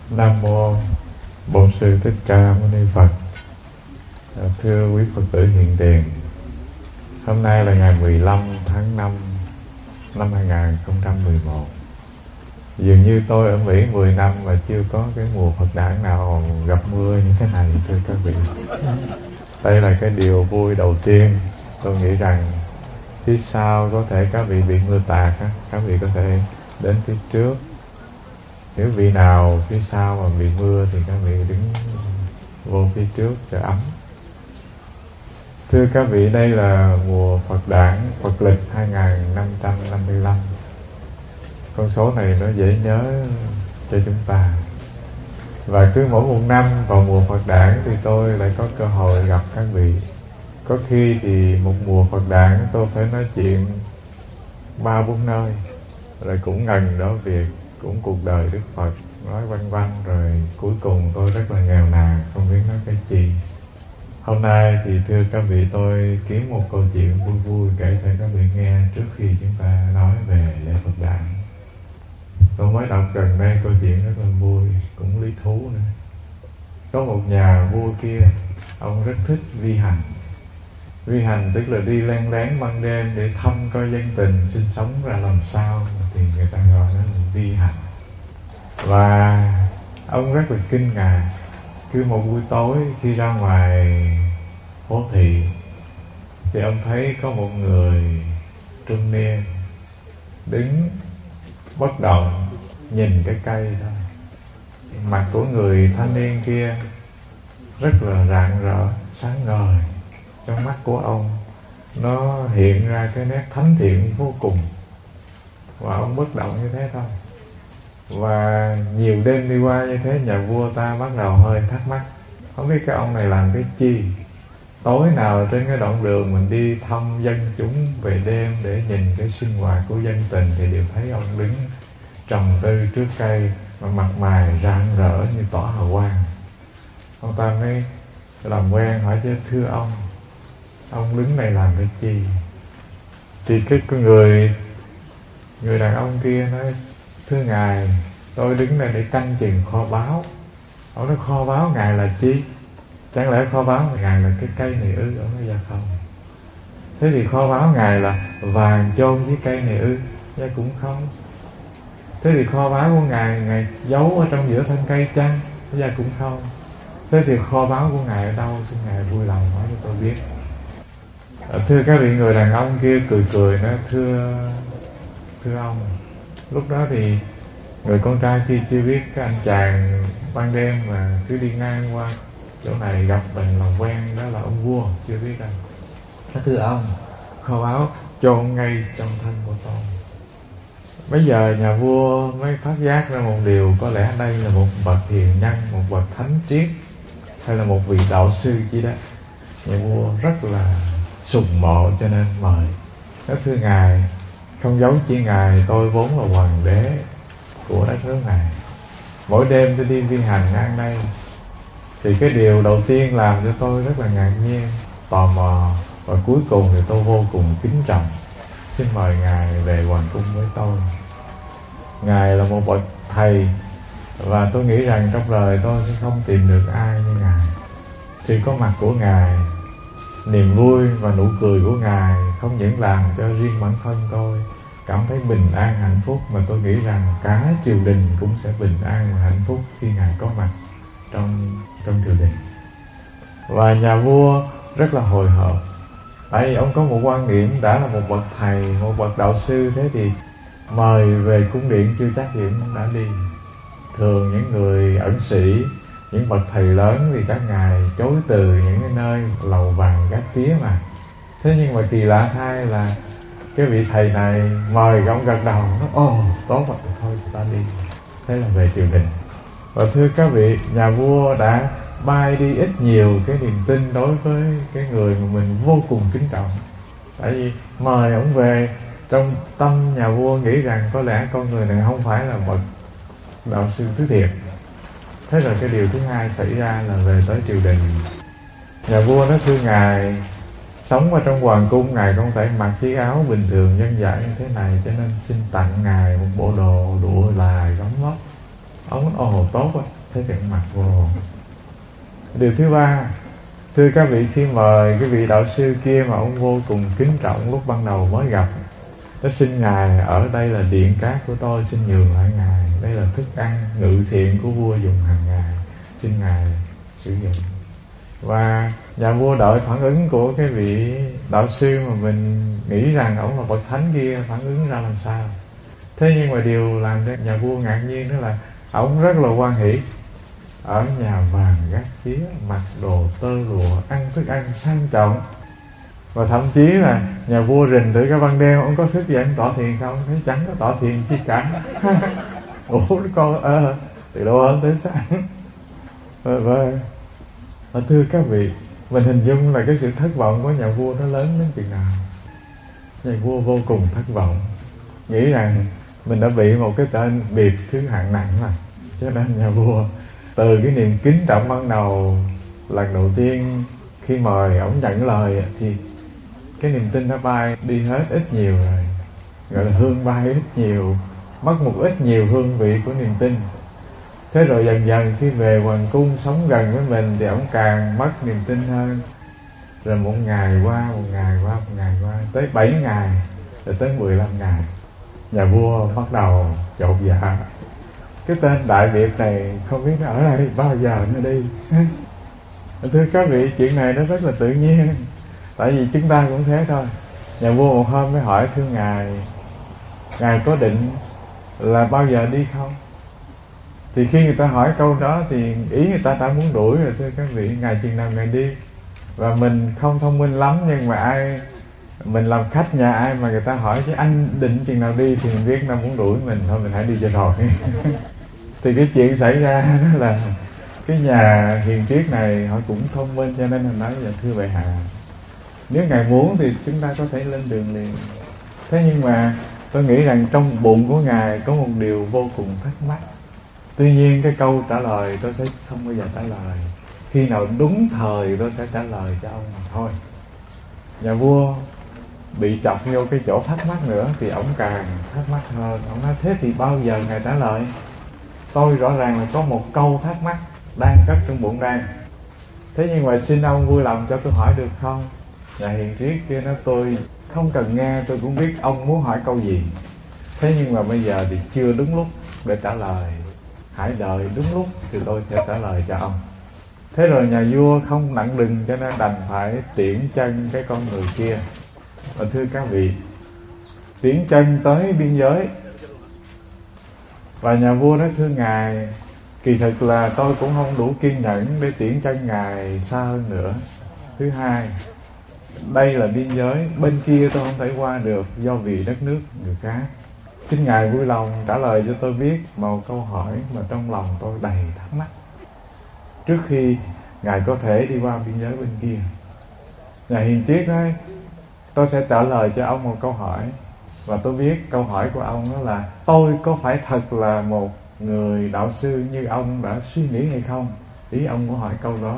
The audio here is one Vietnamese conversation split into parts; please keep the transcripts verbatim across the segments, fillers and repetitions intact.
Nam mô Bổn Sư Thích Ca Mâu Ni Phật. Thưa quý Phật tử hiện tiền, hôm nay là ngày mười lăm tháng năm năm hai nghìn không trăm mười một. Dường như tôi ở Mỹ mười năm mà chưa có cái mùa Phật đản nào gặp mưa như thế này, thưa các vị. Đây là cái điều vui đầu tiên. Tôi nghĩ rằng phía sau có thể các vị bị mưa tạt, các vị có thể đến phía trước. Nếu vị nào phía sau mà bị mưa thì các vị đứng vô phía trước cho ấm. Thưa các vị, đây là mùa Phật đản Phật lịch hai nghìn năm trăm năm mươi lăm. Con số này nó dễ nhớ cho chúng ta. Và cứ mỗi một năm vào mùa Phật đản thì tôi lại có cơ hội gặp các vị. Có khi thì một mùa Phật đản tôi phải nói chuyện ba bốn nơi, rồi cũng ngần đó việc, cũng cuộc đời Đức Phật, nói vân vân, rồi cuối cùng tôi rất là nghèo nàn, không biết nói cái gì. Hôm nay thì thưa các vị, tôi kiếm một câu chuyện vui vui kể cho các vị nghe trước khi chúng ta nói về lễ Phật đản. Tôi mới đọc gần đây câu chuyện rất là vui, cũng lý thú nữa. Có một nhà vua kia, ông rất thích vi hành. Vi hành tức là đi len lén ban đêm để thăm coi dân tình sinh sống ra làm sao, thì người ta gọi nó là vi hành. Và ông rất là kinh ngạc, cứ một buổi tối khi ra ngoài phố thị thì ông thấy có một người trung niên đứng bất động nhìn cái cây thôi. Mặt của người thanh niên kia rất là rạng rỡ, sáng ngời. Trong mắt của ông nó hiện ra cái nét thánh thiện vô cùng. Và ông bất động như thế thôi. Và nhiều đêm đi qua như thế, nhà vua ta bắt đầu hơi thắc mắc, không biết cái ông này làm cái chi. Tối nào trên cái đoạn đường mình đi thăm dân chúng về đêm để nhìn cái sinh hoạt của dân tình thì đều thấy ông đứng trầm tư trước cây, và mặt mày rạng rỡ như tỏa hào quang. Ông ta mới làm quen hỏi chứ, thưa ông, ông đứng này làm cái chi? Thì cái, cái người người đàn ông kia nói, thưa ngài, tôi đứng đây để canh chừng kho báu. Ông nói kho báu ngài là chi? Chẳng lẽ kho báu ngài là cái cây này ư? Ông nói dạ không. Thế thì kho báu ngài là vàng chôn với cây này ư? Dạ cũng không. Thế thì kho báu của ngài, ngài giấu ở trong giữa thân cây chăng? Dạ cũng không. Thế thì kho báu của ngài ở đâu? Xin ngài vui lòng nói cho tôi biết. Thưa các vị, người đàn ông kia cười cười nói, thưa thưa ông, lúc đó thì người con trai kia chưa biết cái anh chàng ban đêm mà cứ đi ngang qua chỗ này gặp mình làm quen đó là ông vua, chưa biết đâu. Thưa ông, kho báu chôn ngay trong thân của tôi. Bây giờ nhà vua mới phát giác ra một điều, có lẽ đây là một bậc hiền nhân, một bậc thánh triết, hay là một vị đạo sư gì đó. Nhà vua rất là sùng mộ cho nên mời. Nói thưa ngài, không giấu chi ngài, tôi vốn là hoàng đế của đất nước này. Mỗi đêm tôi đi vi hành ngang đây thì cái điều đầu tiên làm cho tôi rất là ngạc nhiên, tò mò, và cuối cùng thì tôi vô cùng kính trọng. Xin mời ngài về hoàng cung với tôi. Ngài là một bậc thầy, và tôi nghĩ rằng trong đời tôi sẽ không tìm được ai như ngài. Sự có mặt của ngài, niềm vui và nụ cười của ngài không những làm cho riêng bản thân tôi cảm thấy bình an hạnh phúc, mà tôi nghĩ rằng cả triều đình cũng sẽ bình an và hạnh phúc khi ngài có mặt trong trong triều đình. Và nhà vua rất là hồi hộp, tại vì ông có một quan niệm đã là một bậc thầy, một bậc đạo sư, thế thì mời về cung điện chưa chắc gì ông đã đi. Thường những người ẩn sĩ, những bậc thầy lớn thì các ngài chối từ những cái nơi lầu vàng gác tía mà. Thế nhưng mà kỳ lạ thay là cái vị thầy này mời ông gật đầu, nói ồ tốt rồi, thôi ta đi. Thế là về triều đình. Và thưa các vị, nhà vua đã bay đi ít nhiều cái niềm tin đối với cái người mà mình vô cùng kính trọng. Tại vì mời ông về, trong tâm nhà vua nghĩ rằng có lẽ con người này không phải là bậc đạo sư thứ thiệt. Thế rồi cái điều thứ hai xảy ra là về tới triều đình. Nhà vua nói thưa ngài, sống ở trong hoàng cung ngài không thể mặc chiếc áo bình thường dân dã như thế này, cho nên xin tặng ngài một bộ đồ lụa là gấm lót. Ông ồ tốt quá, thế thì ông mặc vô. Điều thứ ba, thưa các vị, khi mời cái vị đạo sư kia mà ông vô cùng kính trọng lúc ban đầu mới gặp, nó xin ngài ở đây là điện cát của tôi, xin nhường lại ngài, đây là thức ăn ngự thiện của vua dùng hàng ngày, xin ngài sử dụng. Và nhà vua đợi phản ứng của cái vị đạo sư mà mình nghĩ rằng ông là bậc thánh kia phản ứng ra làm sao. Thế nhưng mà điều làm cho nhà vua ngạc nhiên đó là ông rất là hoan hỷ, ở nhà vàng gác chía, mặc đồ tơ lụa, ăn thức ăn sang trọng. Và thậm chí là nhà vua rình từ cái ban đêm, ông có thức dậy ông tỏ thiền không? Thấy chẳng có tỏ thiền chi cả. Ủa con ơ à, từ đâu ơn tới sáng. Và, và, và thưa các vị, mình hình dung là cái sự thất vọng của nhà vua nó lớn đến chừng nào. Nhà vua vô cùng thất vọng, nghĩ rằng mình đã bị một cái tên biệt thứ hạng nặng mà. Cho nên nhà vua từ cái niềm kính trọng ban đầu lần đầu tiên khi mời ổng nhận lời thì cái niềm tin nó bay đi hết ít nhiều rồi, gọi là hương bay ít nhiều, mất một ít nhiều hương vị của niềm tin. Thế rồi dần dần khi về hoàng cung sống gần với mình thì ổng càng mất niềm tin hơn. Rồi một ngày qua, một ngày qua, một ngày qua, tới bảy ngày, rồi tới mười lăm ngày, nhà vua bắt đầu chột dạ. Cái tên đại biệt này không biết nó ở đây bao giờ nó đi. Thưa các vị, chuyện này nó rất là tự nhiên, tại vì chúng ta cũng thế thôi. Nhà vua một hôm mới hỏi thưa ngài, ngài có định là bao giờ đi không? Thì khi người ta hỏi câu đó thì ý người ta đã muốn đuổi rồi. Thưa các vị, ngài chừng nào ngài đi. Và mình không thông minh lắm, nhưng mà ai mình làm khách nhà ai mà người ta hỏi chứ anh định chừng nào đi thì mình biết nó muốn đuổi mình, thôi mình hãy đi cho rồi. Thì cái chuyện xảy ra đó là cái nhà hiền triết này họ cũng thông minh, cho nên họ nói là thưa bệ hạ, nếu ngài muốn thì chúng ta có thể lên đường liền. Thế nhưng mà tôi nghĩ rằng trong bụng của ngài có một điều vô cùng thắc mắc. Tuy nhiên cái câu trả lời tôi sẽ không bao giờ trả lời, khi nào đúng thời tôi sẽ trả lời cho ông mà thôi. Nhà vua bị chọc vô cái chỗ thắc mắc nữa thì ông càng thắc mắc hơn. Ông nói thế thì bao giờ ngài trả lời? Tôi rõ ràng là có một câu thắc mắc đang cất trong bụng đang. Thế nhưng mà xin ông vui lòng cho tôi hỏi được không? Nhà hiền triết kia nói tôi không cần nghe, tôi cũng biết ông muốn hỏi câu gì. Thế nhưng mà bây giờ thì chưa đúng lúc để trả lời, hãy đợi đúng lúc thì tôi sẽ trả lời cho ông. Thế rồi nhà vua không nặng đừng, cho nên đành phải tiễn chân cái con người kia. Và thưa các vị, tiễn chân tới biên giới. Và nhà vua nói thưa ngài, kỳ thực là tôi cũng không đủ kiên nhẫn để tiễn chân ngài xa hơn nữa. Thứ hai, đây là biên giới, bên kia tôi không thể qua được do vì đất nước người khác. Xin ngài vui lòng trả lời cho tôi biết một câu hỏi mà trong lòng tôi đầy thắc mắc, trước khi ngài có thể đi qua biên giới bên kia. Nhà hiền triết nói, tôi sẽ trả lời cho ông một câu hỏi, và tôi biết câu hỏi của ông đó là tôi có phải thật là một người đạo sư như ông đã suy nghĩ hay không? Ý ông có hỏi câu đó.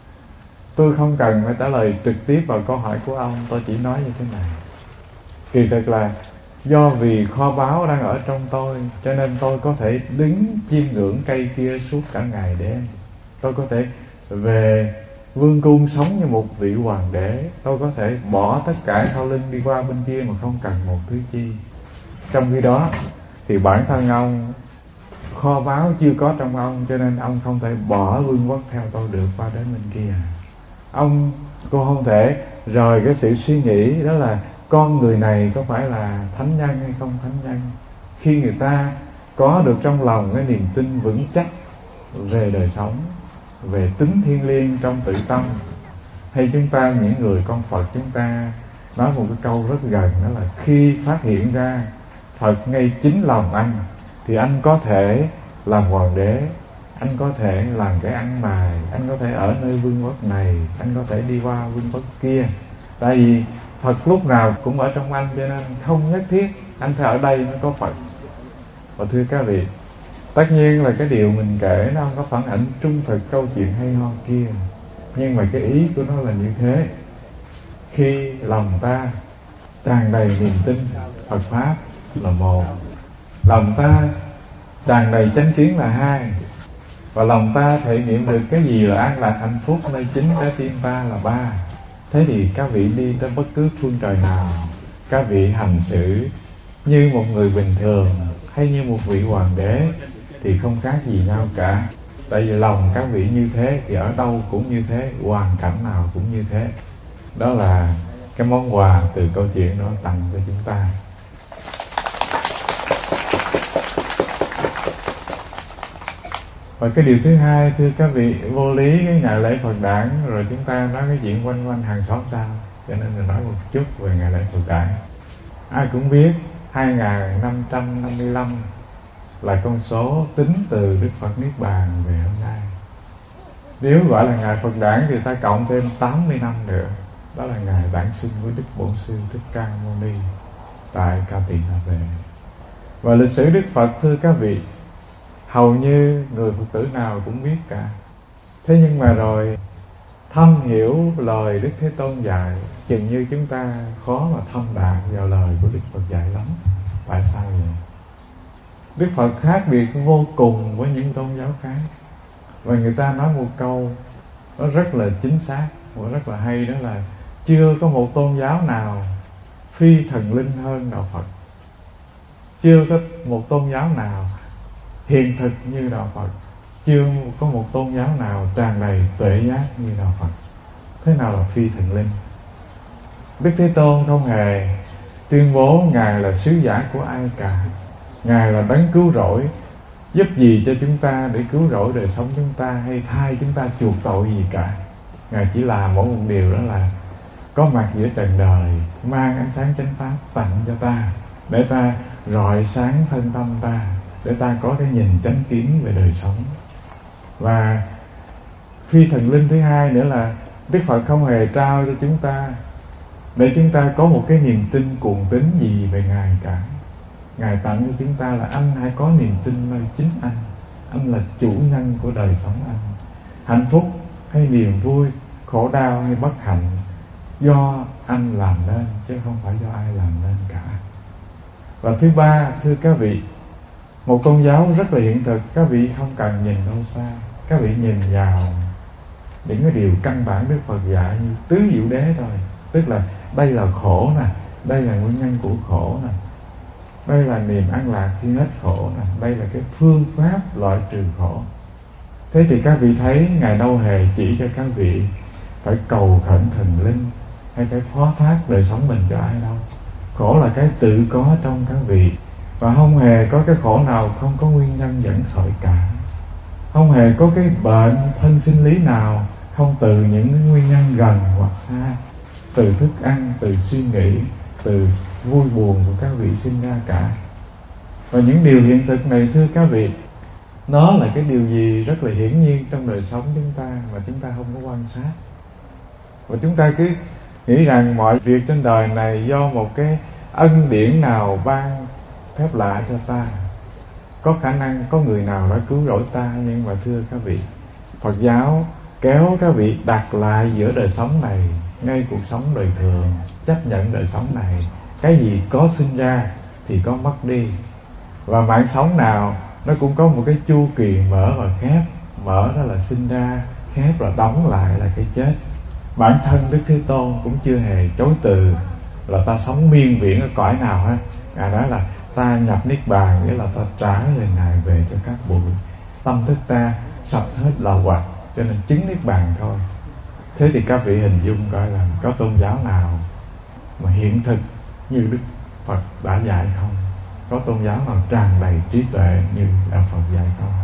Tôi không cần phải trả lời trực tiếp vào câu hỏi của ông, tôi chỉ nói như thế này. Kỳ thực là do vì kho báu đang ở trong tôi, cho nên tôi có thể đứng chiêm ngưỡng cây kia suốt cả ngày đêm. Tôi có thể về vương cung sống như một vị hoàng đế. Tôi có thể bỏ tất cả sau lưng đi qua bên kia mà không cần một thứ chi. Trong khi đó thì bản thân ông, kho báu chưa có trong ông, cho nên ông không thể bỏ vương quốc theo tôi được qua đến bên kia. Ông cô không thể rời cái sự suy nghĩ đó là con người này có phải là thánh nhân hay không thánh nhân. Khi người ta có được trong lòng cái niềm tin vững chắc về đời sống, về tính thiêng liêng trong tự tâm, hay chúng ta những người con Phật chúng ta nói một cái câu rất gần, đó là khi phát hiện ra Phật ngay chính lòng anh thì anh có thể làm hoàng đế, anh có thể làm cái ăn mày, anh có thể ở nơi vương quốc này, anh có thể đi qua vương quốc kia. Tại vì Phật lúc nào cũng ở trong anh, cho nên không nhất thiết anh phải ở đây mới có Phật. Và thưa các vị, tất nhiên là cái điều mình kể nó không có phản ảnh trung thực câu chuyện hay ho kia, nhưng mà cái ý của nó là như thế. Khi lòng ta tràn đầy niềm tin Phật Pháp là một, lòng ta tràn đầy chánh kiến là hai, và lòng ta thể nghiệm được cái gì là an lạc hạnh phúc nơi chính trái tim ta là ba. Thế thì các vị đi tới bất cứ phương trời nào, các vị hành xử như một người bình thường hay như một vị hoàng đế thì không khác gì nhau cả. Tại vì lòng các vị như thế thì ở đâu cũng như thế, hoàn cảnh nào cũng như thế. Đó là cái món quà từ câu chuyện đó tặng cho chúng ta. Và cái điều thứ hai, thưa các vị, vô lý cái ngày lễ Phật đản, rồi chúng ta nói cái chuyện quanh quanh hàng xóm sao, cho nên mình nói một chút về ngày lễ Phật đản. Ai cũng biết hai nghìn năm trăm năm mươi lăm là con số tính từ Đức Phật Niết Bàn về hôm nay. Nếu gọi là ngày Phật đản thì ta cộng thêm tám mươi năm nữa, đó là ngày đản sinh của Đức Bổn Sư Thích Ca Mâu Ni tại Ca Tỳ La Vệ. Và lịch sử Đức Phật, thưa các vị, hầu như người Phật tử nào cũng biết cả. Thế nhưng mà rồi thâm hiểu lời Đức Thế Tôn dạy, chừng như chúng ta khó mà thâm đạt vào lời của Đức Phật dạy lắm. Tại sao vậy? Đức Phật khác biệt vô cùng với những tôn giáo khác. Và người ta nói một câu nó rất là chính xác và rất là hay, đó là chưa có một tôn giáo nào phi thần linh hơn Đạo Phật. Chưa có một tôn giáo nào hiện thực như Đạo Phật. Chưa có một tôn giáo nào tràn đầy tuệ giác như Đạo Phật. Thế nào là phi thần linh? Đức Thế Tôn không hề tuyên bố Ngài là sứ giả của ai cả. Ngài là đấng cứu rỗi, giúp gì cho chúng ta để cứu rỗi đời sống chúng ta hay thay chúng ta chuộc tội gì cả. Ngài chỉ làm mỗi một điều, đó là có mặt giữa trần đời, mang ánh sáng chánh pháp tặng cho ta, để ta rọi sáng thân tâm ta, để ta có cái nhìn chánh kiến về đời sống. Và phi thần linh thứ hai nữa là Đức Phật không hề trao cho chúng ta để chúng ta có một cái niềm tin cuồng tín gì về Ngài cả. Ngài tặng cho chúng ta là anh hãy có niềm tin nơi chính anh. Anh là chủ nhân của đời sống anh. Hạnh phúc hay niềm vui, khổ đau hay bất hạnh, do anh làm nên chứ không phải do ai làm nên cả. Và thứ ba, thưa các vị, một tôn giáo rất là hiện thực. Các vị không cần nhìn đâu xa, các vị nhìn vào những cái điều căn bản Đức Phật dạy như tứ diệu đế thôi. Tức là đây là khổ nè, đây là nguyên nhân của khổ nè, đây là niềm an lạc khi hết khổ nè, đây là cái phương pháp loại trừ khổ. Thế thì các vị thấy Ngài đâu hề chỉ cho các vị phải cầu khẩn thần linh hay phải phó thác đời sống mình cho ai đâu. Khổ là cái tự có trong các vị, và không hề có cái khổ nào không có nguyên nhân dẫn khởi cả. Không hề có cái bệnh thân sinh lý nào không từ những nguyên nhân gần hoặc xa, từ thức ăn, từ suy nghĩ, từ vui buồn của các vị sinh ra cả. Và những điều hiện thực này, thưa các vị, nó là cái điều gì rất là hiển nhiên trong đời sống chúng ta mà chúng ta không có quan sát. Và chúng ta cứ nghĩ rằng mọi việc trên đời này do một cái ân điển nào ban phép lạ cho ta. Có khả năng có người nào đã cứu rỗi ta, nhưng mà thưa các vị, Phật giáo kéo các vị đặt lại giữa đời sống này, ngay cuộc sống đời thường, chấp nhận đời sống này. Cái gì có sinh ra thì có mất đi. Và mạng sống nào nó cũng có một cái chu kỳ mở và khép. Mở đó là sinh ra, khép là đóng lại là cái chết. Bản thân Đức Thế Tôn cũng chưa hề chối từ là ta sống miên viễn ở cõi nào hết. Ngài nói là ta nhập Niết Bàn, nghĩa là ta trả lời Ngài về cho các bụi. Tâm thức ta sạch hết lậu hoặc, cho nên chứng Niết Bàn thôi. Thế thì các vị hình dung coi là có tôn giáo nào mà hiện thực như Đức Phật đã dạy không? Có tôn giáo nào tràn đầy trí tuệ như Đạo Phật dạy không?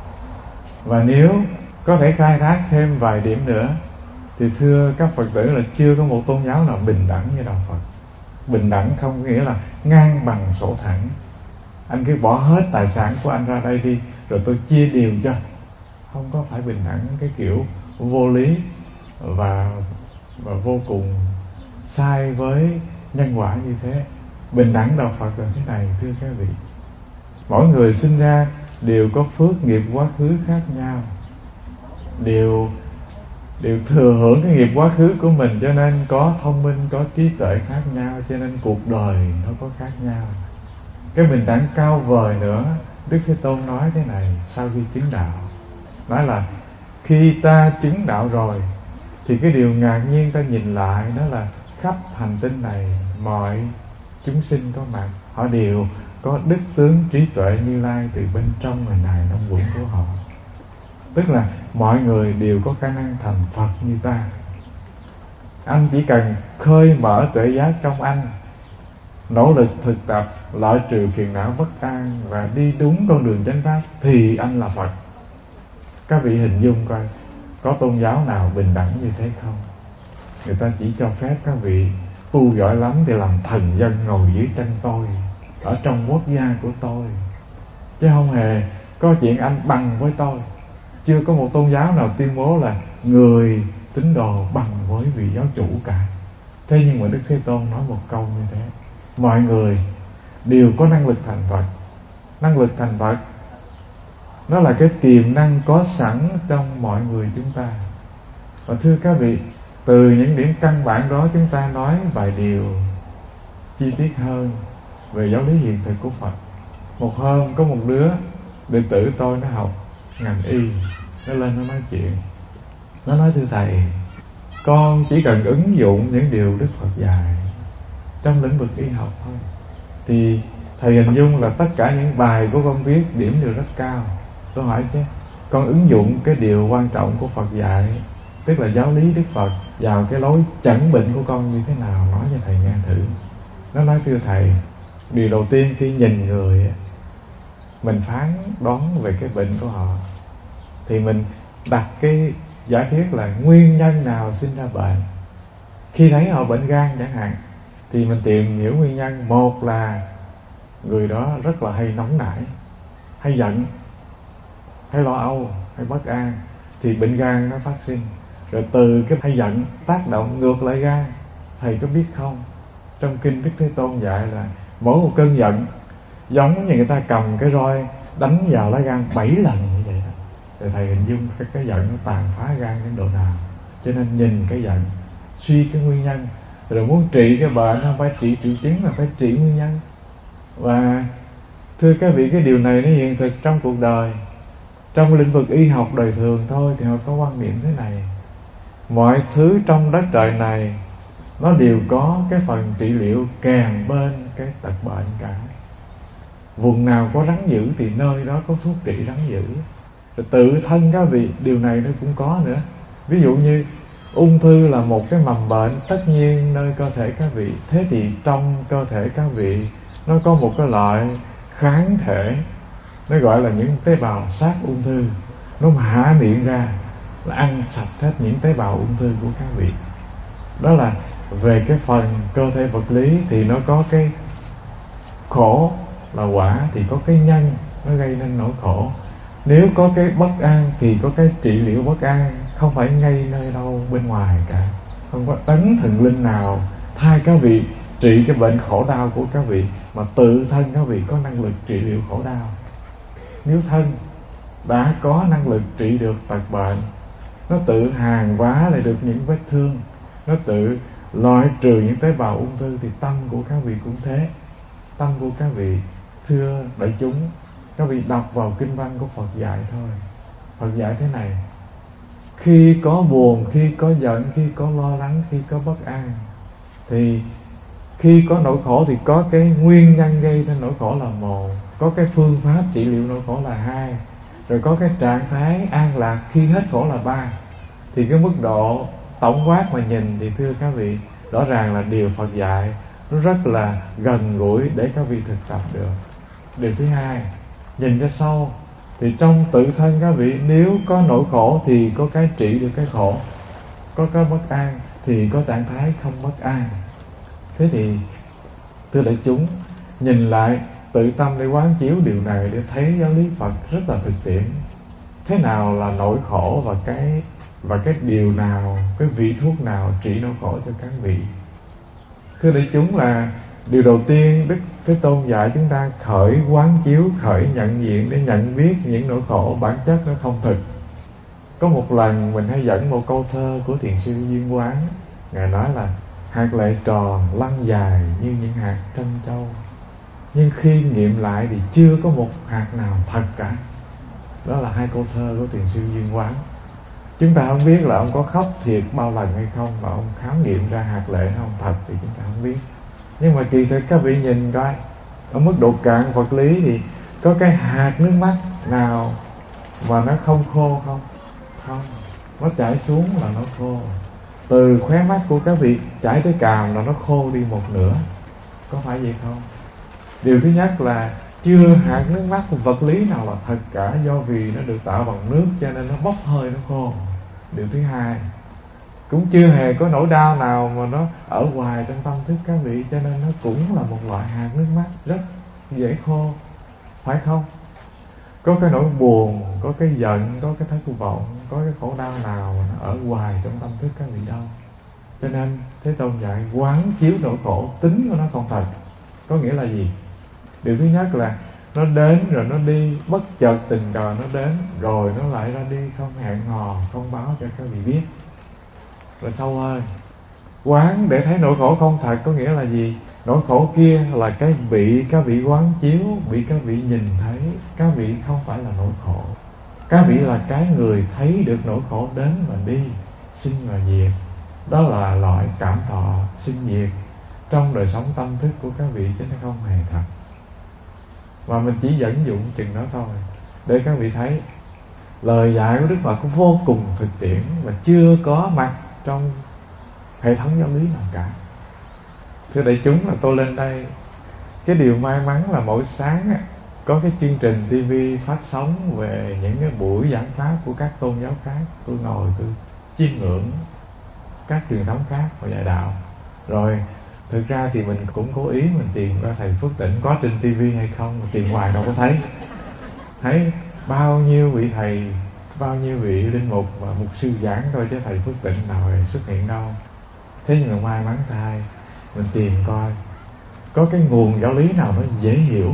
Và nếu có thể khai thác thêm vài điểm nữa thì thưa các Phật tử là chưa có một tôn giáo nào bình đẳng như Đạo Phật. Bình đẳng không có nghĩa là ngang bằng sổ thẳng. Anh cứ bỏ hết tài sản của anh ra đây đi, rồi tôi chia đều cho. Không có phải bình đẳng cái kiểu vô lý và, và vô cùng sai với nhân quả như thế. Bình đẳng Đạo Phật là thế này, thưa các vị. Mỗi người sinh ra đều có phước nghiệp quá khứ khác nhau, đều đều thừa hưởng cái nghiệp quá khứ của mình, cho nên có thông minh, có trí tuệ khác nhau, cho nên cuộc đời nó có khác nhau. Cái bình đẳng cao vời nữa Đức Thế Tôn nói thế này sau khi chứng đạo, nói là khi ta chứng đạo rồi thì cái điều ngạc nhiên ta nhìn lại đó là khắp hành tinh này mọi chúng sinh có mặt, họ đều có đức tướng trí tuệ Như Lai từ bên trong người này trong bụng của họ. Tức là mọi người đều có khả năng thành Phật như ta. Anh chỉ cần khơi mở tuệ giác trong anh, nỗ lực thực tập loại trừ phiền não bất an và đi đúng con đường chánh pháp thì anh là Phật. Các vị hình dung coi, có tôn giáo nào bình đẳng như thế không? Người ta chỉ cho phép các vị tu giỏi lắm thì làm thần dân ngồi dưới chân tôi, ở trong quốc gia của tôi, chứ không hề có chuyện anh bằng với tôi. Chưa có một tôn giáo nào tuyên bố là người tín đồ bằng với vị giáo chủ cả. Thế nhưng mà Đức Thế Tôn nói một câu như thế: mọi người đều có năng lực thành Phật. Năng lực thành Phật nó là cái tiềm năng có sẵn trong mọi người chúng ta. Và thưa các vị, từ những điểm căn bản đó chúng ta nói vài điều chi tiết hơn về giáo lý hiện thực của Phật. Một hôm có một đứa đệ tử tôi, nó học ngành y, nó lên nó nói chuyện. Nó nói: thưa thầy, con chỉ cần ứng dụng những điều Đức Phật dạy trong lĩnh vực y học thôi, thì thầy hình dung là tất cả những bài của con viết điểm đều rất cao. Tôi hỏi chứ, con ứng dụng cái điều quan trọng của Phật dạy, tức là giáo lý Đức Phật, vào cái lối chẩn bệnh của con như thế nào, nói cho thầy nghe thử. Nó nói: thưa thầy, điều đầu tiên khi nhìn người, mình phán đoán về cái bệnh của họ, thì mình đặt cái giả thuyết là nguyên nhân nào sinh ra bệnh. Khi thấy họ bệnh gan chẳng hạn, thì mình tìm hiểu nguyên nhân. Một là người đó rất là hay nóng nảy, hay giận, hay lo âu, hay bất an, thì bệnh gan nó phát sinh. Rồi từ cái hay giận tác động ngược lại gan. Thầy có biết không, trong kinh Đức Thế Tôn dạy là mỗi một cơn giận giống như người ta cầm cái roi đánh vào lá gan bảy lần như vậy đó. Thì thầy hình dung cái, cái giận nó tàn phá gan đến độ nào. Cho nên nhìn cái giận, suy cái nguyên nhân. Rồi muốn trị cái bệnh không phải trị triệu chứng, mà phải trị nguyên nhân. Và thưa các vị, cái điều này nó hiện thực trong cuộc đời. Trong lĩnh vực y học đời thường thôi thì họ có quan niệm thế này: mọi thứ trong đất trời này nó đều có cái phần trị liệu kèm bên cái tật bệnh cả. Vùng nào có rắn dữ thì nơi đó có thuốc trị rắn dữ. Rồi tự thân các vị điều này nó cũng có nữa. Ví dụ như ung thư là một cái mầm bệnh tất nhiên nơi cơ thể các vị. Thế thì trong cơ thể các vị nó có một cái loại kháng thể, nó gọi là những tế bào sát ung thư. Nó mà há miệng ra là ăn sạch hết những tế bào ung thư của các vị. Đó là về cái phần cơ thể vật lý. Thì nó có cái khổ là quả, thì có cái nhân nó gây nên nỗi khổ. Nếu có cái bất an thì có cái trị liệu bất an, không phải ngay nơi đâu bên ngoài cả. Không có tấn thần linh nào thay các vị trị cái bệnh khổ đau của các vị, mà tự thân các vị có năng lực trị liệu khổ đau. Nếu thân đã có năng lực trị được tật bệnh, nó tự hàn vá lại được những vết thương, nó tự loại trừ những tế bào ung thư, thì tâm của các vị cũng thế. Tâm của các vị, thưa đại chúng, các vị đọc vào kinh văn của Phật dạy thôi. Phật dạy thế này: khi có buồn, khi có giận, khi có lo lắng, khi có bất an, thì khi có nỗi khổ thì có cái nguyên nhân gây nên nỗi khổ là một, có cái phương pháp trị liệu nỗi khổ là hai, rồi có cái trạng thái an lạc khi hết khổ là ba. Thì cái mức độ tổng quát mà nhìn thì thưa các vị, rõ ràng là điều Phật dạy nó rất là gần gũi để các vị thực tập được. Điều thứ hai, nhìn cho sâu, thì trong tự thân các vị nếu có nỗi khổ thì có cái trị được cái khổ, có cái bất an thì có trạng thái không bất an. Thế thì thưa đại chúng, nhìn lại tự tâm để quán chiếu điều này, để thấy giáo lý Phật rất là thực tiễn. Thế nào là nỗi khổ, và cái và cái điều nào, cái vị thuốc nào trị nỗi khổ cho các vị. Thưa đại chúng, là điều đầu tiên Đức Thế Tôn dạy chúng ta khởi quán chiếu, khởi nhận diện để nhận biết những nỗi khổ bản chất nó không thực. Có một lần mình hay dẫn một câu thơ của Thiền sư Duyên Quán. Ngài nói là hạt lệ tròn lăn dài như những hạt trân châu, nhưng khi nghiệm lại thì chưa có một hạt nào thật cả. Đó là hai câu thơ của thiền sư Duyên Quán. Chúng ta không biết là ông có khóc thiệt bao lần hay không, mà ông khám nghiệm ra hạt lệ không thật thì chúng ta không biết. Nhưng mà kỳ thực các vị nhìn coi, ở mức độ cạn vật lý thì có cái hạt nước mắt nào mà nó không khô không? Không, nó chảy xuống là nó khô. Từ khóe mắt của các vị chảy tới cằm là nó khô đi một nửa. Có phải vậy không? Điều thứ nhất là chưa hạt nước mắt vật lý nào là thật cả, do vì nó được tạo bằng nước cho nên nó bốc hơi, nó khô. Điều thứ hai, cũng chưa hề có nỗi đau nào mà nó ở hoài trong tâm thức các vị, cho nên nó cũng là một loại hạt nước mắt rất dễ khô, phải không? Có cái nỗi buồn, có cái giận, có cái thất vọng, có cái khổ đau nào mà nó ở hoài trong tâm thức các vị đâu. Cho nên Thế Tôn dạy quán chiếu nỗi khổ, tính của nó không thật. Có nghĩa là gì? Điều thứ nhất là nó đến rồi nó đi, bất chợt tình cờ nó đến rồi nó lại ra đi, không hẹn hò, không báo cho các vị biết. Rồi sâu hơn, quán để thấy nỗi khổ không thật có nghĩa là gì? Nỗi khổ kia là cái bị các vị quán chiếu, bị các vị nhìn thấy. Các vị không phải là nỗi khổ, các vị là cái người thấy được nỗi khổ đến và đi, sinh và diệt. Đó là loại cảm thọ sinh diệt trong đời sống tâm thức của các vị, chứ nó không hề thật. Và mình chỉ dẫn dụng chừng đó thôi, để các vị thấy lời dạy của Đức Phật cũng vô cùng thực tiễn và chưa có mặt trong hệ thống giáo lý nào cả. Thưa đại chúng, là tôi lên đây, cái điều may mắn là mỗi sáng có cái chương trình ti vi phát sóng về những cái buổi giảng pháp của các tôn giáo khác. Tôi ngồi tôi chiêm ngưỡng các truyền thống khác và dạy đạo. Rồi thực ra thì mình cũng cố ý mình tìm ra thầy Phước Tịnh có trên ti vi hay không, mà tìm hoài đâu có thấy. Thấy bao nhiêu vị thầy, bao nhiêu vị linh mục và mục sư giảng thôi, chứ thầy Phước Tịnh nào xuất hiện đâu. Thế nhưng mà may mắn thay, mình tìm coi có cái nguồn giáo lý nào nó dễ hiểu,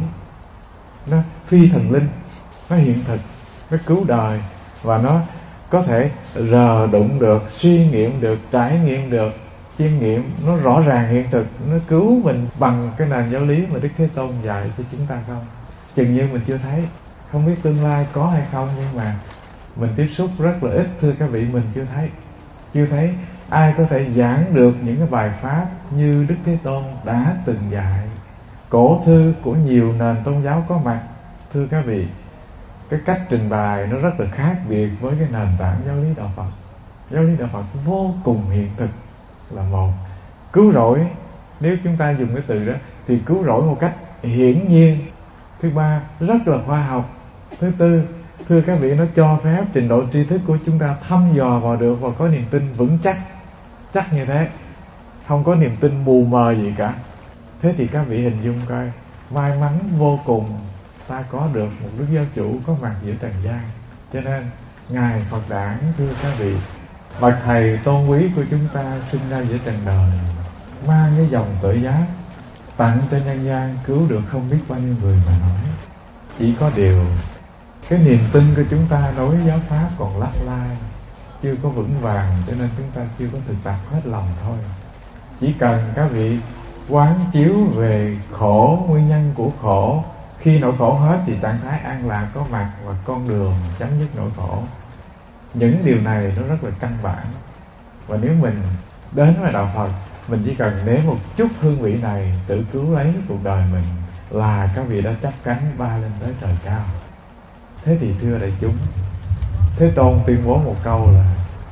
nó phi thần linh, nó hiện thực, nó cứu đời, và nó có thể rờ đụng được, suy nghiệm được, trải nghiệm được, chiêm nghiệm, nó rõ ràng hiện thực, nó cứu mình bằng cái nền giáo lý mà Đức Thế Tôn dạy cho chúng ta không? Chừng như mình chưa thấy, không biết tương lai có hay không, nhưng mà mình tiếp xúc rất là ít, thưa các vị, mình chưa thấy. Chưa thấy ai có thể giảng được những cái bài pháp như Đức Thế Tôn đã từng dạy. Cổ thư của nhiều nền tôn giáo có mặt, thưa các vị, cái cách trình bày nó rất là khác biệt với cái nền tảng giáo lý đạo Phật. Giáo lý đạo Phật vô cùng hiện thực là một. Cứu rỗi, nếu chúng ta dùng cái từ đó, thì cứu rỗi một cách hiển nhiên. Thứ ba, rất là khoa học. Thứ tư, thưa các vị, nó cho phép trình độ tri thức của chúng ta thăm dò vào được và có niềm tin vững chắc. Chắc như thế, không có niềm tin mù mờ gì cả. Thế thì các vị hình dung coi, may mắn vô cùng ta có được một Đức Giáo Chủ có mặt giữa trần gian. Cho nên Ngài Phật Đản, thưa các vị, bậc thầy tôn quý của chúng ta sinh ra giữa trần đời, mang cái dòng tự giác tặng cho nhân gian, cứu được không biết bao nhiêu người mà nói. Chỉ có điều cái niềm tin của chúng ta đối với giáo pháp còn lắc lai, chưa có vững vàng, cho nên chúng ta chưa có thực tập hết lòng thôi. Chỉ cần các vị quán chiếu về khổ, nguyên nhân của khổ, khi nỗi khổ hết thì trạng thái an lạc có mặt và con đường chấm dứt nỗi khổ. Những điều này nó rất là căn bản, và nếu mình đến với đạo Phật, mình chỉ cần nếm một chút hương vị này, tự cứu lấy cuộc đời mình, là các vị đã chắp cánh bay lên tới trời cao. Thế thì thưa đại chúng, Thế Tôn tuyên bố một câu là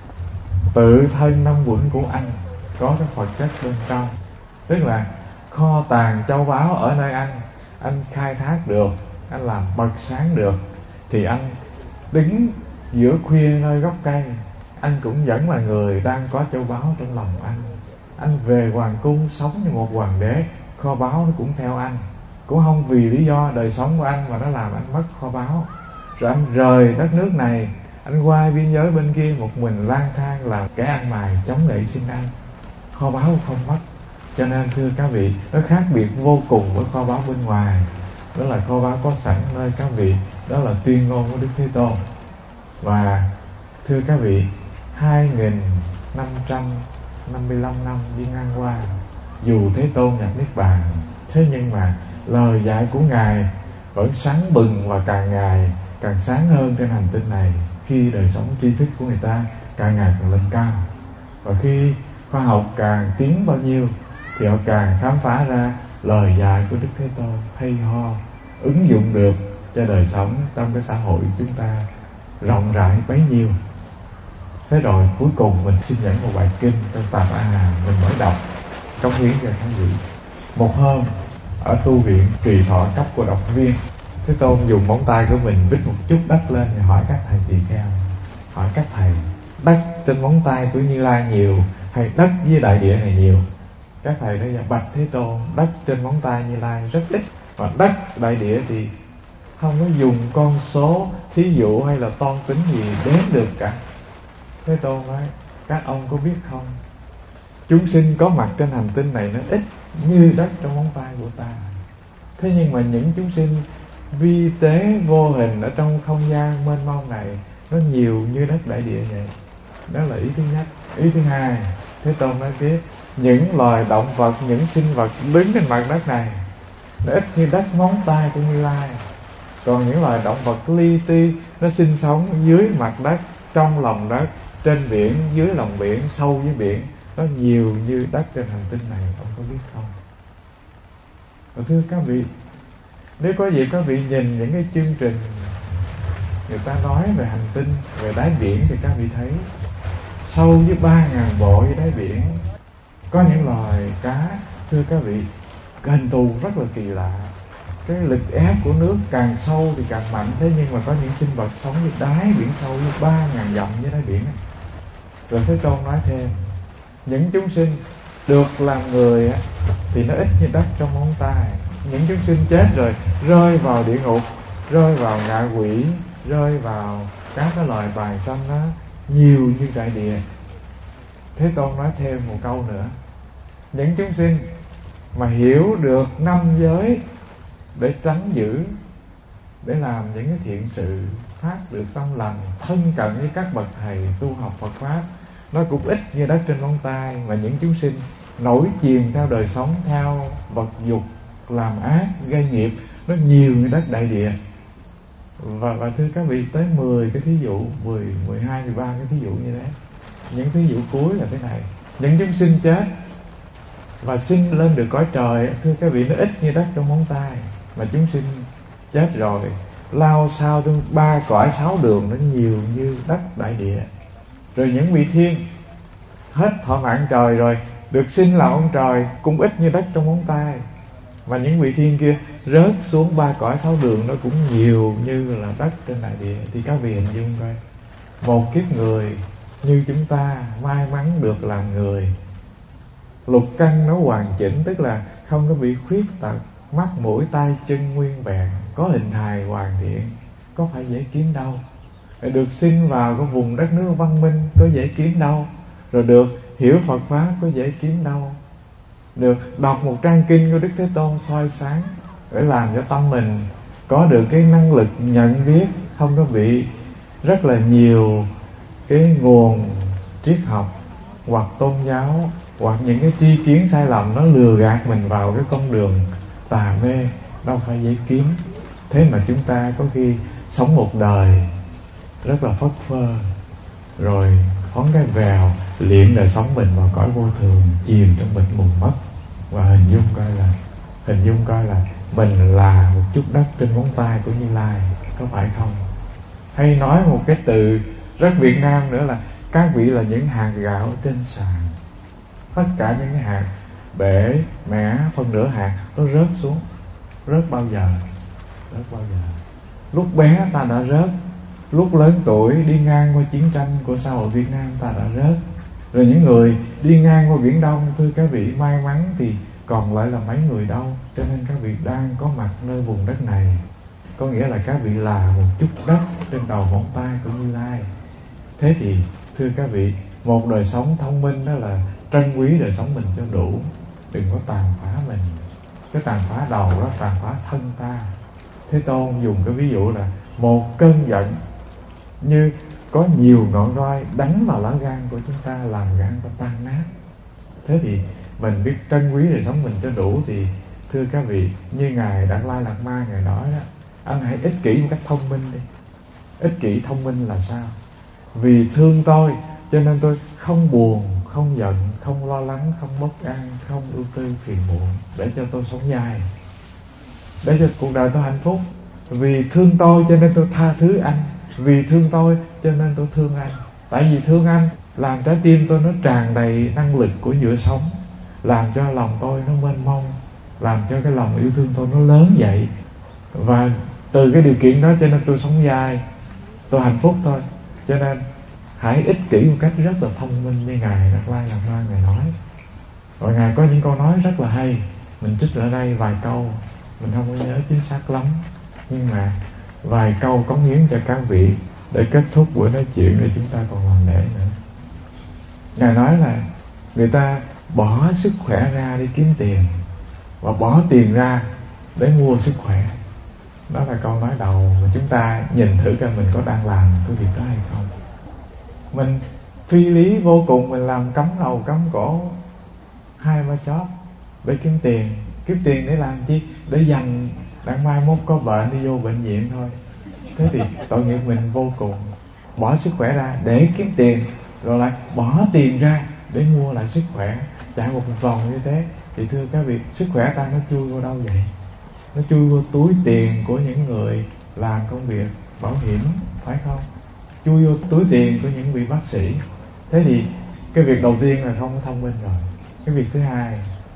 tự thân năm quẩn của anh có cái Phật chất bên trong, tức là kho tàng châu báu ở nơi anh, anh khai thác được, anh làm bật sáng được, thì anh đứng giữa khuya nơi gốc cây, anh cũng vẫn là người đang có châu báu trong lòng anh. Anh về hoàng cung sống như một hoàng đế, kho báu nó cũng theo anh, cũng không vì lý do đời sống của anh mà nó làm anh mất kho báu. Rồi anh rời đất nước này, anh qua biên giới bên kia một mình lang thang làm kẻ ăn mày chống lại sinh anh, kho báu không mất. Cho nên thưa các vị, nó khác biệt vô cùng với kho báu bên ngoài. Đó là kho báu có sẵn nơi các vị, đó là tuyên ngôn của Đức Thế Tôn. Và thưa các vị, hai nghìn năm trăm năm mươi lăm năm đi ngang qua, dù Thế Tôn nhập Niết Bàn, thế nhưng mà lời dạy của Ngài vẫn sáng bừng và càng ngày càng sáng hơn trên hành tinh này, khi đời sống tri thức của người ta càng ngày càng lên cao. Và khi khoa học càng tiến bao nhiêu thì họ càng khám phá ra lời dạy của Đức Thế Tôn hay ho, ứng dụng được cho đời sống trong cái xã hội chúng ta rộng rãi bấy nhiêu. Thế rồi cuối cùng mình xin dẫn một bài kinh trong Tạp A Hàm mình mới đọc cống hiến cho các vị. Một hôm ở tu viện Kỳ Thọ cấp của độc viên, Thế Tôn dùng móng tay của mình vít một chút đất lên và hỏi các thầy tỳ kheo, hỏi các thầy, đất trên móng tay của Như Lai nhiều hay đất dưới đại địa này nhiều? Các thầy nói là bạch Thế Tôn, đất trên móng tay Như Lai rất ít, và đất đại địa thì không có dùng con số thí dụ hay là toan tính gì đếm được cả. Thế Tôn nói, các ông có biết không, chúng sinh có mặt trên hành tinh này nó ít như đất trong móng tay của ta. Thế nhưng mà những chúng sinh vi tế vô hình ở trong không gian mênh mông này nó nhiều như đất đại địa vậy. Đó là ý thứ nhất. Ý thứ hai, Thế Tôn nói tiếp, những loài động vật, những sinh vật đứng trên mặt đất này nó ít như đất móng tay của Như Lai. Còn những loài động vật li ti nó sinh sống dưới mặt đất, trong lòng đất, trên biển, dưới lòng biển, sâu dưới biển, nó nhiều như đất trên hành tinh này. Ông có biết không? Và thưa các vị, nếu có gì các vị nhìn những cái chương trình người ta nói về hành tinh, về đáy biển, thì các vị thấy sâu dưới ba ngàn bộ dưới đáy biển có những loài cá, thưa các vị, hình thù rất là kỳ lạ. Cái lực ép của nước càng sâu thì càng mạnh. Thế nhưng mà có những sinh vật sống dưới đáy biển sâu dưới ba ngàn dặm dưới đáy biển. Rồi Thế Tôn nói thêm, những chúng sinh được làm người thì nó ít như đất trong móng tay. Những chúng sinh chết rồi rơi vào địa ngục, rơi vào ngạ quỷ, rơi vào các cái loài vàng xanh đó nhiều như đại địa. Thế Tôn nói thêm một câu nữa, những chúng sinh mà hiểu được năm giới để tránh giữ, để làm những cái thiện sự, phát được tâm lành, thân cận với các bậc thầy tu học Phật Pháp, nó cũng ít như đất trên móng tay. Mà những chúng sinh nổi chìm theo đời sống, theo vật dục, làm ác, gây nghiệp, nó nhiều như đất đại địa. Và, và thưa các vị, tới mười cái thí dụ, mười, mười hai, mười ba cái thí dụ như thế. Những thí dụ cuối là thế này, những chúng sinh chết và sinh lên được cõi trời, thưa các vị, nó ít như đất trong móng tay. Mà chúng sinh chết rồi lao sao trong ba cõi sáu đường, nó nhiều như đất đại địa. Rồi những vị thiên hết thọ mạng trời rồi được sinh là ông trời, cũng ít như đất trong móng tay. Mà những vị thiên kia rớt xuống ba cõi sáu đường, nó cũng nhiều như là đất trên đại địa. Thì các vị hình dung coi, một kiếp người như chúng ta may mắn được làm người, lục căn nó hoàn chỉnh, tức là không có bị khuyết tật, mắt mũi tay chân nguyên vẹn, có hình hài hoàn thiện, có phải dễ kiếm đâu. Rồi được sinh vào cái vùng đất nước văn minh, có dễ kiếm đâu. Rồi được hiểu Phật Pháp, có dễ kiếm đâu. Được đọc một trang kinh của Đức Thế Tôn soi sáng, để làm cho tâm mình có được cái năng lực nhận biết, không có bị rất là nhiều cái nguồn triết học hoặc tôn giáo hoặc những cái tri kiến sai lầm nó lừa gạt mình vào cái con đường tà mê, đâu phải dễ kiếm. Thế mà chúng ta có khi sống một đời rất là phất phơ, rồi phóng cái vèo luyện đời sống mình vào cõi vô thường, chìm trong mịt mùng mất. Và hình dung coi là hình dung coi là mình là một chút đất trên móng tay của Như Lai, có phải không? Hay nói một cái từ rất Việt Nam nữa là các vị là những hạt gạo trên sàn. Tất cả những cái hạt bể, mẻ, phân nửa hạt nó rớt xuống. Rớt bao giờ? Rớt bao giờ? Lúc bé ta đã rớt, lúc lớn tuổi đi ngang qua chiến tranh của xã hội Việt Nam ta đã rớt. Rồi những người đi ngang qua Biển Đông, thưa các vị, may mắn thì còn lại là mấy người đâu. Cho nên các vị đang có mặt nơi vùng đất này, có nghĩa là các vị là một chút đất trên đầu ngón tay của Như Lai. Thế thì thưa các vị, một đời sống thông minh đó là trân quý đời sống mình cho đủ, đừng có tàn phá mình. Cái tàn phá đầu đó tàn phá thân ta. Thế Tôn dùng cái ví dụ là một cơn giận như có nhiều ngọn roi đánh vào lá gan của chúng ta, làm gan ta tan nát. Thế thì mình biết trân quý đời sống mình cho đủ, thì Thưa các vị, như Ngài Đạt Lai Lạt Ma Ngài nói đó, anh hãy ích kỷ một cách thông minh đi. Ích kỷ thông minh là sao? Vì thương tôi cho nên tôi không buồn, không giận, không lo lắng, không bất an, không ưu tư phiền muộn, để cho tôi sống dài, để cho cuộc đời tôi hạnh phúc. Vì thương tôi cho nên tôi tha thứ anh. Vì thương tôi cho nên tôi thương anh. Tại vì thương anh làm trái tim tôi nó tràn đầy năng lực của nhựa sống, làm cho lòng tôi nó mênh mông, làm cho cái lòng yêu thương tôi nó lớn dậy. Và từ cái điều kiện đó cho nên tôi sống dài, tôi hạnh phúc thôi. Cho nên hãy ích kỷ một cách rất là thông minh như Ngài Đạt Lai Lạt Ma Ngài nói. Và Ngài có những câu nói rất là hay. Mình trích ở đây vài câu, mình không có nhớ chính xác lắm, nhưng mà vài câu cống hiến cho các vị để kết thúc buổi nói chuyện, để chúng ta còn làm lễ nữa. Ngài nói là người ta bỏ sức khỏe ra đi kiếm tiền, và bỏ tiền ra để mua sức khỏe. Đó là câu nói đầu mà chúng ta nhìn thử coi mình có đang làm cái việc đó hay không. Mình phi lý vô cùng, mình làm cắm đầu cắm cổ hai ba chóp để kiếm tiền. Kiếm tiền để làm chi? Để dành đặng mai mốt có bệnh đi vô bệnh viện thôi. Thế thì tội nghiệp mình vô cùng. Bỏ sức khỏe ra để kiếm tiền, rồi lại bỏ tiền ra để mua lại sức khỏe. Chạy một vòng như thế thì thưa các vị, sức khỏe ta nó chui vô đâu vậy? Nó chui vô túi tiền của những người làm công việc bảo hiểm, phải không? Chui vô túi tiền của những vị bác sĩ. Thế thì cái việc đầu tiên là không thông minh rồi. Cái việc thứ hai,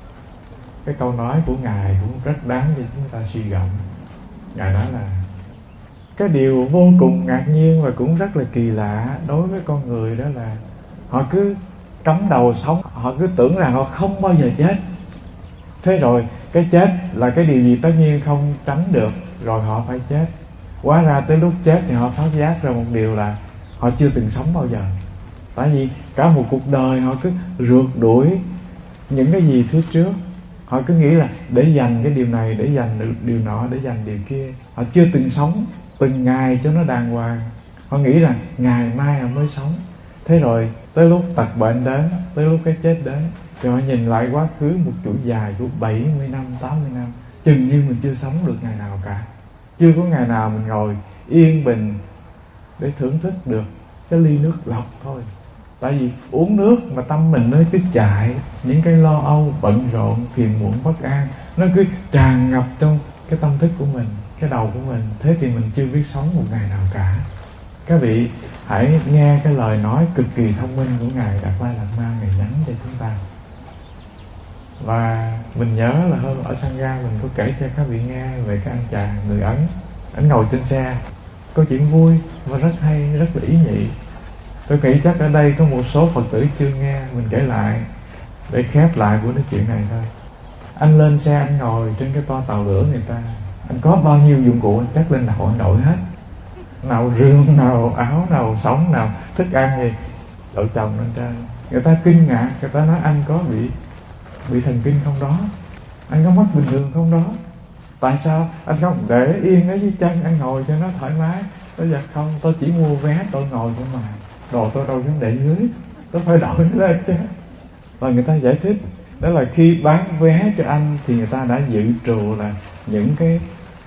cái câu nói của Ngài cũng rất đáng cho chúng ta suy gẫm. Ngài nói là cái điều vô cùng ngạc nhiên và cũng rất là kỳ lạ đối với con người, đó là họ cứ cắm đầu sống, họ cứ tưởng rằng họ không bao giờ chết. Thế rồi cái chết là cái điều gì tất nhiên không tránh được, rồi họ phải chết. Hóa ra tới lúc chết thì họ phát giác ra một điều là họ chưa từng sống bao giờ. Tại vì cả một cuộc đời họ cứ rượt đuổi những cái gì phía trước. Họ cứ nghĩ là để dành cái điều này, để dành điều nọ, để dành điều kia. Họ chưa từng sống từng ngày cho nó đàng hoàng. Họ nghĩ rằng ngày mai họ mới sống. Thế rồi tới lúc tật bệnh đến, tới lúc cái chết đến, thì họ nhìn lại quá khứ một chuỗi dài của bảy mươi năm, tám mươi năm, chừng như mình chưa sống được ngày nào cả. Chưa có ngày nào mình ngồi yên bình để thưởng thức được cái ly nước lọc thôi. Tại vì uống nước mà tâm mình nó cứ chạy, những cái lo âu, bận rộn, phiền muộn, bất an, nó cứ tràn ngập trong cái tâm thức của mình, cái đầu của mình. Thế thì mình chưa biết sống một ngày nào cả. Các vị hãy nghe cái lời nói cực kỳ thông minh của Ngài Đạt Lai Lạt Ma Ngài nhắn cho chúng ta. Và mình nhớ là hôm ở Sangha mình có kể cho các vị nghe về cái anh chàng người Ấn. Anh ngồi trên xe, câu chuyện vui và rất hay, rất là ý nhị. Tôi nghĩ chắc ở đây có một số Phật tử chưa nghe, mình kể lại để khép lại buổi nói chuyện này thôi. Anh lên xe, anh ngồi trên cái toa tàu lửa người ta. Anh có bao nhiêu dụng cụ anh chắc lên đầu anh đội hết. Nào rương, nào áo, nào sống, nào thức ăn gì, đội chồng lên trên. Người ta kinh ngạc, người ta nói anh có bị bị thần kinh không đó? Anh có mất bình thường không đó? Tại sao anh không để yên ở dưới chân, anh ngồi cho nó thoải mái? Tôi dạ không, tôi chỉ mua vé tôi ngồi thôi mà, đồ tôi đâu dám để dưới, tôi phải đội nó lên chứ. Và người ta giải thích đó là khi bán vé cho anh thì người ta đã dự trù là những cái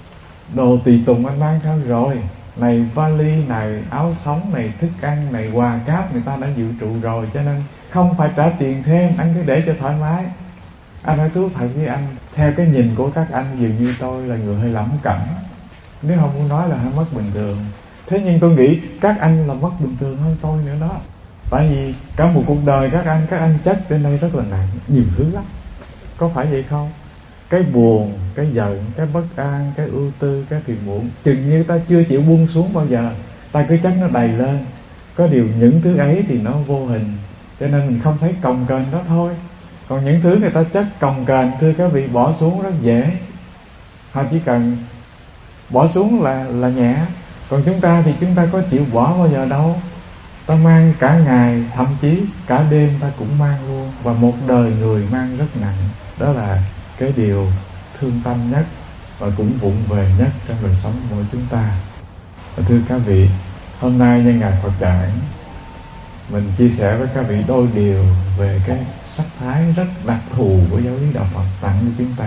đồ tùy tùng anh mang theo rồi. Này vali, này áo sống, này thức ăn, này quà cáp, người ta đã dự trù rồi, cho nên không phải trả tiền thêm, anh cứ để cho thoải mái. Anh nói thú thật với anh, theo cái nhìn của các anh dường như tôi là người hơi lẩm cẩm, nếu không muốn nói là hơi mất bình thường. Thế nhưng tôi nghĩ các anh là mất bình thường hơn tôi nữa đó. Tại vì cả một cuộc đời các anh, các anh chất trên đây rất là nặng, nhiều thứ lắm. Có phải vậy không? Cái buồn, cái giận, cái bất an, cái ưu tư, cái phiền muộn, chừng như ta chưa chịu buông xuống bao giờ, ta cứ chắc nó đầy lên. Có điều những thứ ấy thì nó vô hình, cho nên mình không thấy cồng kềnh đó thôi. Còn những thứ người ta chất cồng kềnh, thưa các vị, bỏ xuống rất dễ. Họ chỉ cần bỏ xuống là là nhẹ. Còn chúng ta thì chúng ta có chịu bỏ bao giờ đâu. Ta mang cả ngày, thậm chí cả đêm ta cũng mang luôn. Và một đời người mang rất nặng. Đó là cái điều thương tâm nhất và cũng vụng về nhất trong đời sống của mỗi chúng ta. Và thưa các vị, hôm nay nhân ngày Phật đản, mình chia sẻ với các vị đôi điều về cái sắc thái rất đặc thù của giáo lý đạo Phật tặng cho chúng ta.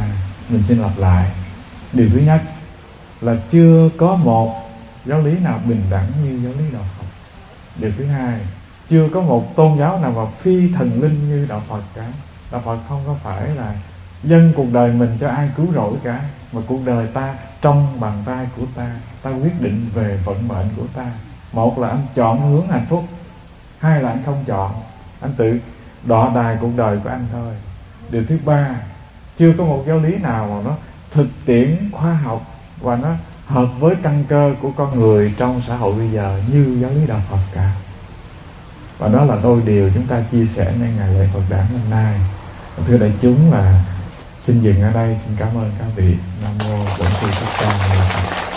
Mình xin lặp lại. Điều thứ nhất là chưa có một giáo lý nào bình đẳng như giáo lý đạo Phật. Điều thứ hai, chưa có một tôn giáo nào mà phi thần linh như đạo Phật cả. Đạo Phật không có phải là dâng cuộc đời mình cho ai cứu rỗi cả, mà cuộc đời ta trong bàn tay của ta. Ta quyết định về vận mệnh của ta. Một là anh chọn hướng hạnh phúc, hai là anh không chọn, anh tự đọa đài cuộc đời của anh thôi. Điều thứ ba, chưa có một giáo lý nào mà nó thực tiễn khoa học và nó hợp với căn cơ của con người trong xã hội bây giờ như giáo lý đạo Phật cả. Và đó là đôi điều chúng ta chia sẻในngày lễ Phật đản năm nay. Thưa đại chúng, là xin dừng ở đây. Xin cảm ơn các vị. Nam mô Bổn Sư Thích Ca Mâu Ni Phật.